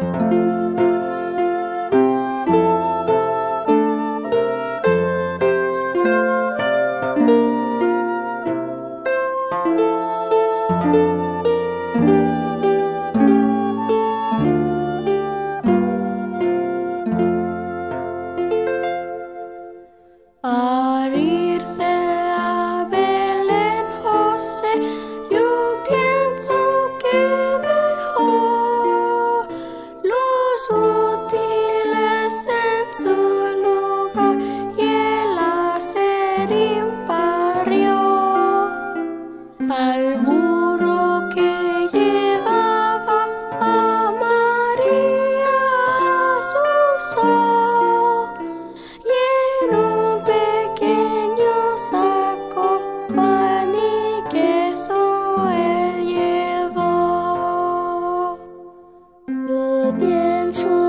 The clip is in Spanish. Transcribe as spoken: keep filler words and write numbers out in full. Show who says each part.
Speaker 1: Al irse a Belén José, yo pienso que dejó los útiles en su lugar y el aserín parió al burro que llevaba a María asusó y en un pequeño saco pan y queso él llevó. Yo pienso